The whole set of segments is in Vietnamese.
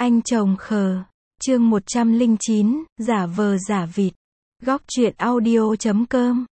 Anh chồng khờ. Chương 109, giả vờ giả vịt. Góc truyện audio.com.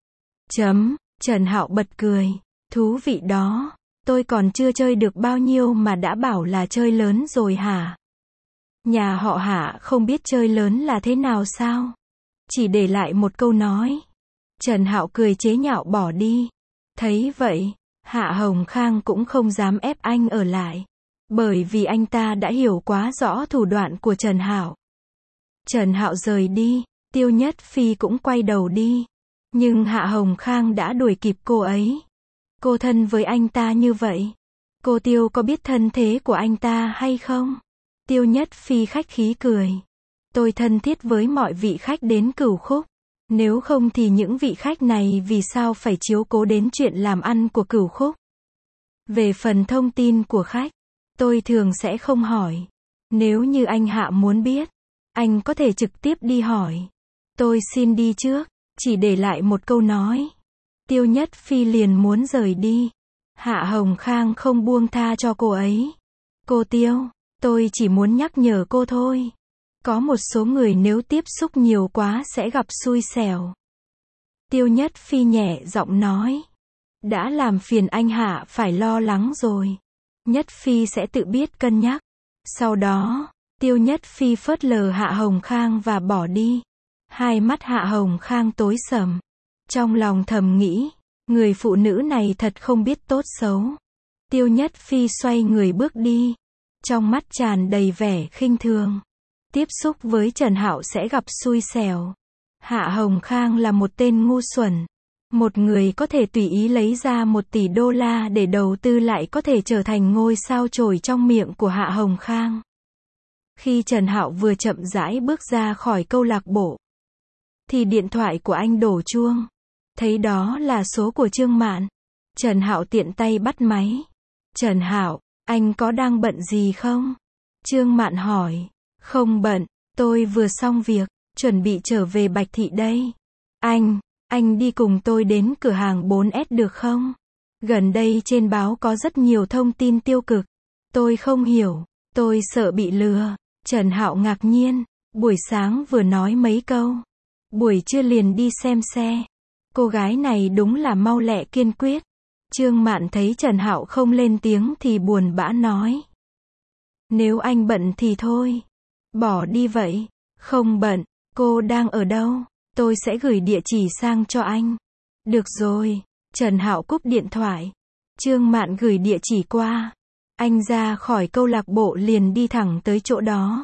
Trần Hạo bật cười. Thú vị đó. Tôi còn chưa chơi được bao nhiêu mà đã bảo là chơi lớn rồi hả? Nhà họ Hạ không biết chơi lớn là thế nào sao? Chỉ để lại một câu nói. Trần Hạo cười chế nhạo bỏ đi. Thấy vậy, Hạ Hồng Khang cũng không dám ép anh ở lại. Bởi vì anh ta đã hiểu quá rõ thủ đoạn của Trần Hạo. Trần Hạo rời đi, Tiêu Nhất Phi cũng quay đầu đi. Nhưng Hạ Hồng Khang đã đuổi kịp cô ấy. Cô thân với anh ta như vậy. Cô Tiêu có biết thân thế của anh ta hay không? Tiêu Nhất Phi khách khí cười. Tôi thân thiết với mọi vị khách đến Cửu Khúc. Nếu không thì những vị khách này vì sao phải chiếu cố đến chuyện làm ăn của Cửu Khúc? Về phần thông tin của khách, tôi thường sẽ không hỏi. Nếu như anh Hạ muốn biết, anh có thể trực tiếp đi hỏi. Tôi xin đi trước, chỉ để lại một câu nói. Tiêu Nhất Phi liền muốn rời đi. Hạ Hồng Khang không buông tha cho cô ấy. Cô Tiêu, tôi chỉ muốn nhắc nhở cô thôi. Có một số người nếu tiếp xúc nhiều quá sẽ gặp xui xẻo. Tiêu Nhất Phi nhẹ giọng nói. Đã làm phiền anh Hạ phải lo lắng rồi. Nhất Phi sẽ tự biết cân nhắc. Sau đó, Tiêu Nhất Phi phớt lờ Hạ Hồng Khang và bỏ đi. Hai mắt Hạ Hồng Khang tối sầm. Trong lòng thầm nghĩ, người phụ nữ này thật không biết tốt xấu. Tiêu Nhất Phi xoay người bước đi. Trong mắt tràn đầy vẻ khinh thường. Tiếp xúc với Trần Hạo sẽ gặp xui xẻo. Hạ Hồng Khang là một tên ngu xuẩn. Một người có thể tùy ý lấy ra 1 tỷ đô la để đầu tư lại có thể trở thành ngôi sao chổi trong miệng của Hạ Hồng Khang. Khi Trần Hạo vừa chậm rãi bước ra khỏi câu lạc bộ, thì điện thoại của anh đổ chuông. Thấy đó là số của Trương Mạn. Trần Hạo tiện tay bắt máy. Trần Hạo, anh có đang bận gì không? Trương Mạn hỏi. Không bận, tôi vừa xong việc, chuẩn bị trở về Bạch Thị đây. Anh đi cùng tôi đến cửa hàng 4S được không? Gần đây trên báo có rất nhiều thông tin tiêu cực. Tôi không hiểu, tôi sợ bị lừa. Trần Hạo ngạc nhiên, buổi sáng vừa nói mấy câu. Buổi trưa liền đi xem xe. Cô gái này đúng là mau lẹ kiên quyết. Trương Mạn thấy Trần Hạo không lên tiếng thì buồn bã nói. Nếu anh bận thì thôi. Bỏ đi vậy. Không bận, cô đang ở đâu? Tôi sẽ gửi địa chỉ sang cho anh. Được rồi. Trần Hạo cúp điện thoại. Trương Mạn gửi địa chỉ qua. Anh ra khỏi câu lạc bộ liền đi thẳng tới chỗ đó.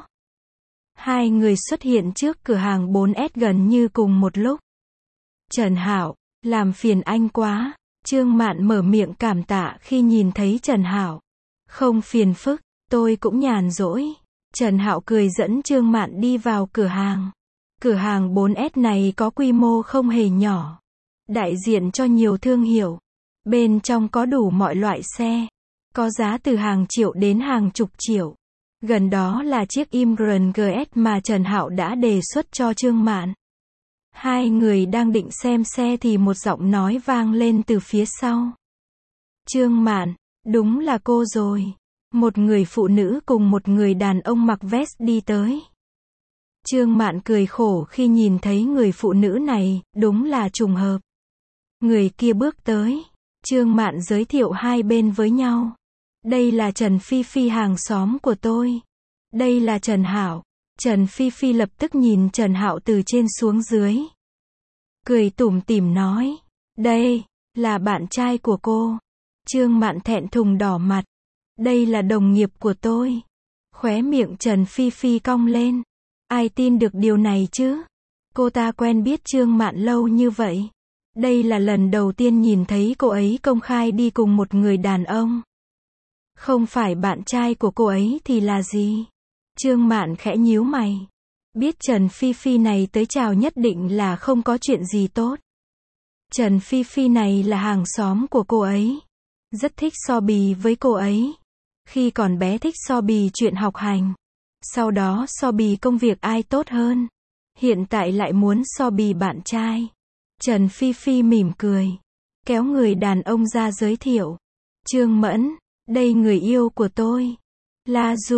Hai người xuất hiện trước cửa hàng 4S gần như cùng một lúc. Trần Hạo, làm phiền anh quá. Trương Mạn mở miệng cảm tạ khi nhìn thấy Trần Hạo. Không phiền phức, tôi cũng nhàn rỗi. Trần Hạo cười dẫn Trương Mạn đi vào cửa hàng. Cửa hàng 4S này có quy mô không hề nhỏ. Đại diện cho nhiều thương hiệu. Bên trong có đủ mọi loại xe. Có giá từ hàng triệu đến hàng chục triệu. Gần đó là chiếc Imron GS mà Trần Hạo đã đề xuất cho Trương Mạn. Hai người đang định xem xe thì một giọng nói vang lên từ phía sau. Trương Mạn, đúng là cô rồi. Một người phụ nữ cùng một người đàn ông mặc vest đi tới. Trương Mạn cười khổ khi nhìn thấy người phụ nữ này, đúng là trùng hợp. Người kia bước tới. Trương Mạn giới thiệu hai bên với nhau. Đây là Trần Phi Phi hàng xóm của tôi. Đây là Trần Hạo. Trần Phi Phi lập tức nhìn Trần Hạo từ trên xuống dưới. Cười tủm tỉm nói. Đây, là bạn trai của cô. Trương Mạn thẹn thùng đỏ mặt. Đây là đồng nghiệp của tôi. Khóe miệng Trần Phi Phi cong lên. Ai tin được điều này chứ? Cô ta quen biết Trương Mạn lâu như vậy. Đây là lần đầu tiên nhìn thấy cô ấy công khai đi cùng một người đàn ông. Không phải bạn trai của cô ấy thì là gì? Trương Mạn khẽ nhíu mày. Biết Trần Phi Phi này tới chào nhất định là không có chuyện gì tốt. Trần Phi Phi này là hàng xóm của cô ấy. Rất thích so bì với cô ấy. Khi còn bé thích so bì chuyện học hành. Sau đó so bì công việc ai tốt hơn. Hiện tại lại muốn so bì bạn trai. Trần Phi Phi mỉm cười. Kéo người đàn ông ra giới thiệu. Trương Mẫn, đây người yêu của tôi. La Du.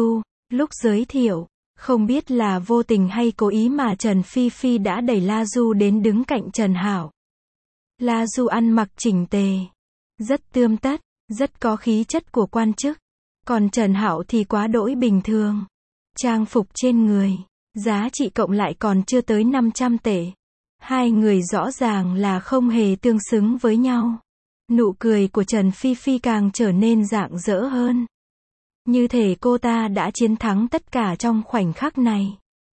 Lúc giới thiệu, không biết là vô tình hay cố ý mà Trần Phi Phi đã đẩy La Du đến đứng cạnh Trần Hạo. La Du ăn mặc chỉnh tề, rất tươm tất, rất có khí chất của quan chức. Còn Trần Hạo thì quá đỗi bình thường. Trang phục trên người, giá trị cộng lại còn chưa tới 500 tệ. Hai người rõ ràng là không hề tương xứng với nhau. Nụ cười của Trần Phi Phi càng trở nên rạng rỡ hơn. Như thể cô ta đã chiến thắng tất cả trong khoảnh khắc này.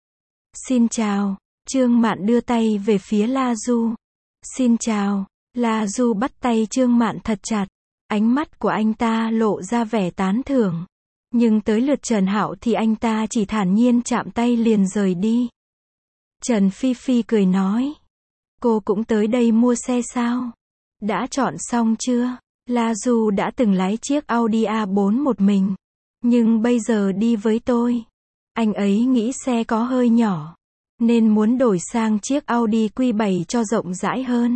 Xin chào, Trương Mạn đưa tay về phía La Du. Xin chào, La Du bắt tay Trương Mạn thật chặt. Ánh mắt của anh ta lộ ra vẻ tán thưởng. Nhưng tới lượt Trần Hạo thì anh ta chỉ thản nhiên chạm tay liền rời đi. Trần Phi Phi cười nói. Cô cũng tới đây mua xe sao? Đã chọn xong chưa? La Du đã từng lái chiếc Audi A4 một mình. Nhưng bây giờ đi với tôi. Anh ấy nghĩ xe có hơi nhỏ. Nên muốn đổi sang chiếc Audi Q7 cho rộng rãi hơn.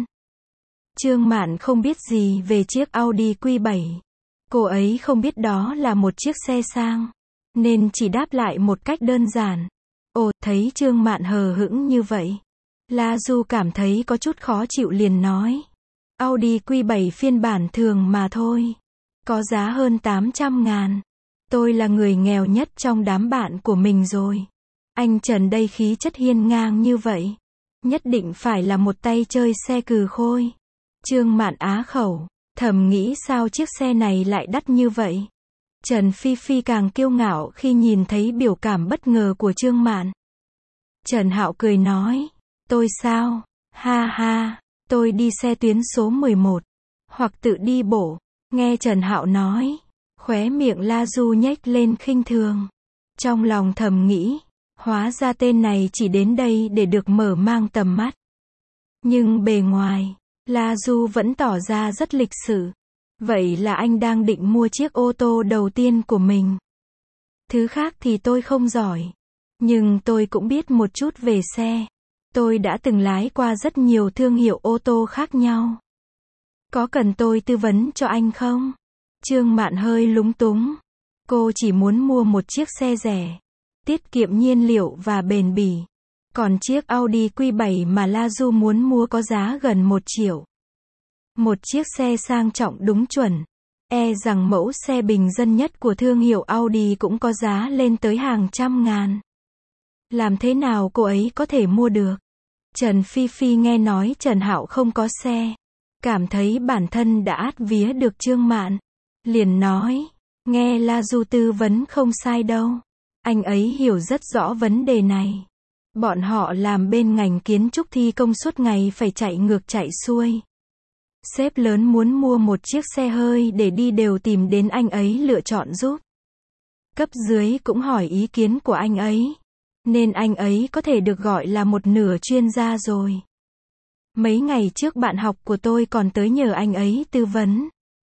Trương Mạn không biết gì về chiếc Audi Q7. Cô ấy không biết đó là một chiếc xe sang. Nên chỉ đáp lại một cách đơn giản. Ồ, thấy Trương Mạn hờ hững như vậy. La Du cảm thấy có chút khó chịu liền nói. Audi Q7 phiên bản thường mà thôi. Có giá hơn 800.000. Tôi là người nghèo nhất trong đám bạn của mình rồi. Anh Trần đây khí chất hiên ngang như vậy. Nhất định phải là một tay chơi xe cừ khôi. Trương Mạn á khẩu, thầm nghĩ sao chiếc xe này lại đắt như vậy. Trần Phi Phi càng kiêu ngạo khi nhìn thấy biểu cảm bất ngờ của Trương Mạn. Trần Hạo cười nói, tôi sao? Ha ha, tôi đi xe tuyến số 11, hoặc tự đi bộ. Nghe Trần Hạo nói, khóe miệng La Du nhếch lên khinh thường. Trong lòng thầm nghĩ, hóa ra tên này chỉ đến đây để được mở mang tầm mắt. Nhưng bề ngoài, La Du vẫn tỏ ra rất lịch sự. Vậy là anh đang định mua chiếc ô tô đầu tiên của mình. Thứ khác thì tôi không giỏi. Nhưng tôi cũng biết một chút về xe. Tôi đã từng lái qua rất nhiều thương hiệu ô tô khác nhau. Có cần tôi tư vấn cho anh không? Trương Mạn hơi lúng túng. Cô chỉ muốn mua một chiếc xe rẻ, tiết kiệm nhiên liệu và bền bỉ. Còn chiếc Audi Q7 mà La Du muốn mua có giá gần 1 triệu. Một chiếc xe sang trọng đúng chuẩn. E rằng mẫu xe bình dân nhất của thương hiệu Audi cũng có giá lên tới hàng trăm ngàn. Làm thế nào cô ấy có thể mua được? Trần Phi Phi nghe nói Trần Hạo không có xe. Cảm thấy bản thân đã át vía được Trương Mạn. Liền nói, nghe La Du tư vấn không sai đâu. Anh ấy hiểu rất rõ vấn đề này. Bọn họ làm bên ngành kiến trúc thi công suốt ngày phải chạy ngược chạy xuôi. Sếp lớn muốn mua một chiếc xe hơi để đi đều tìm đến anh ấy lựa chọn giúp. Cấp dưới cũng hỏi ý kiến của anh ấy. Nên anh ấy có thể được gọi là một nửa chuyên gia rồi. Mấy ngày trước bạn học của tôi còn tới nhờ anh ấy tư vấn.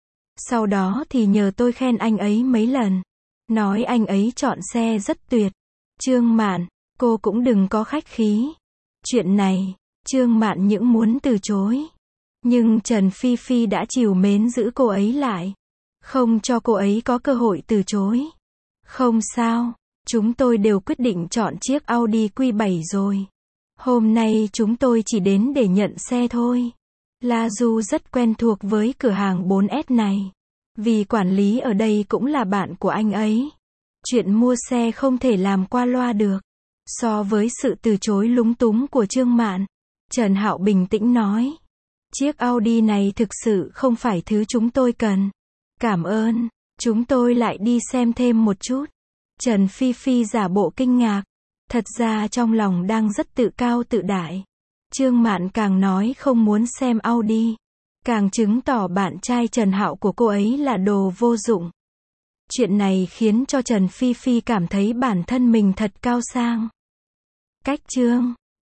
Sau đó thì nhờ tôi khen anh ấy mấy lần. Nói anh ấy chọn xe rất tuyệt. Trương Mạn, cô cũng đừng có khách khí. Chuyện này, Trương Mạn những muốn từ chối. Nhưng Trần Phi Phi đã trìu mến giữ cô ấy lại. Không cho cô ấy có cơ hội từ chối. Không sao, chúng tôi đều quyết định chọn chiếc Audi Q7 rồi. Hôm nay chúng tôi chỉ đến để nhận xe thôi. La Du rất quen thuộc với cửa hàng 4S này. Vì quản lý ở đây cũng là bạn của anh ấy. Chuyện mua xe không thể làm qua loa được. So với sự từ chối lúng túng của Trương Mạn, Trần Hạo bình tĩnh nói. Chiếc Audi này thực sự không phải thứ chúng tôi cần. Cảm ơn, chúng tôi lại đi xem thêm một chút. Trần Phi Phi giả bộ kinh ngạc. Thật ra trong lòng đang rất tự cao tự đại. Trương Mạn càng nói không muốn xem Audi, càng chứng tỏ bạn trai Trần Hạo của cô ấy là đồ vô dụng. Chuyện này khiến cho Trần Phi Phi cảm thấy bản thân mình thật cao sang. Cách chương